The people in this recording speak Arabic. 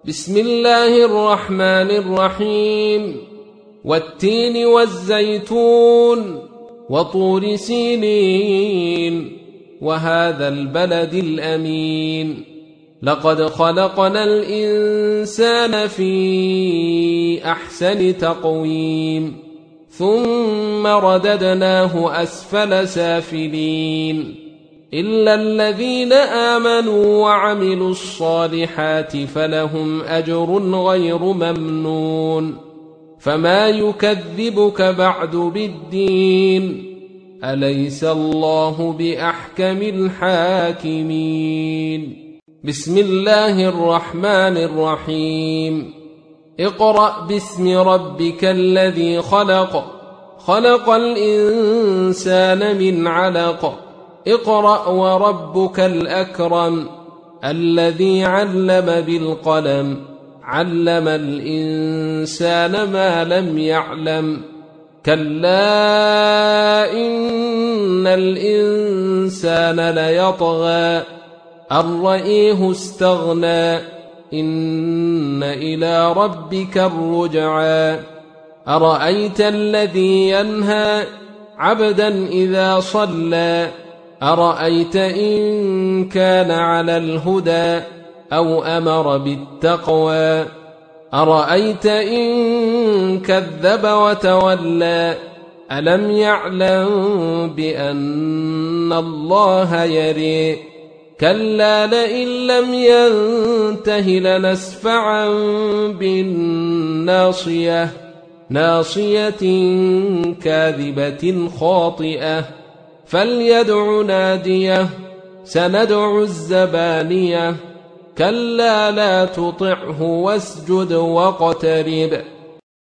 بسم الله الرحمن الرحيم. والتين والزيتون وطور سينين وهذا البلد الأمين لقد خلقنا الإنسان في أحسن تقويم ثم رددناه أسفل سافلين إلا الذين آمنوا وعملوا الصالحات فلهم أجر غير ممنون فما يكذبك بعد بالدين أليس الله بأحكم الحاكمين. بسم الله الرحمن الرحيم. اقرأ باسم ربك الذي خلق خلق الإنسان من علق اقرأ وربك الأكرم الذي علم بالقلم علم الإنسان ما لم يعلم كلا إن الإنسان ليطغى أن رآه استغنى إن إلى ربك الرجعى أرأيت الذي ينهى عبدا إذا صلى أرأيت إن كان على الهدى أو أمر بالتقوى أرأيت إن كذب وتولى ألم يعلم بأن الله يرى كلا لئن لم ينته لنسفعا بالناصية ناصية كاذبة خاطئة فليدع ناديه سندع الزبانية كلا لا تطعه واسجد واقترب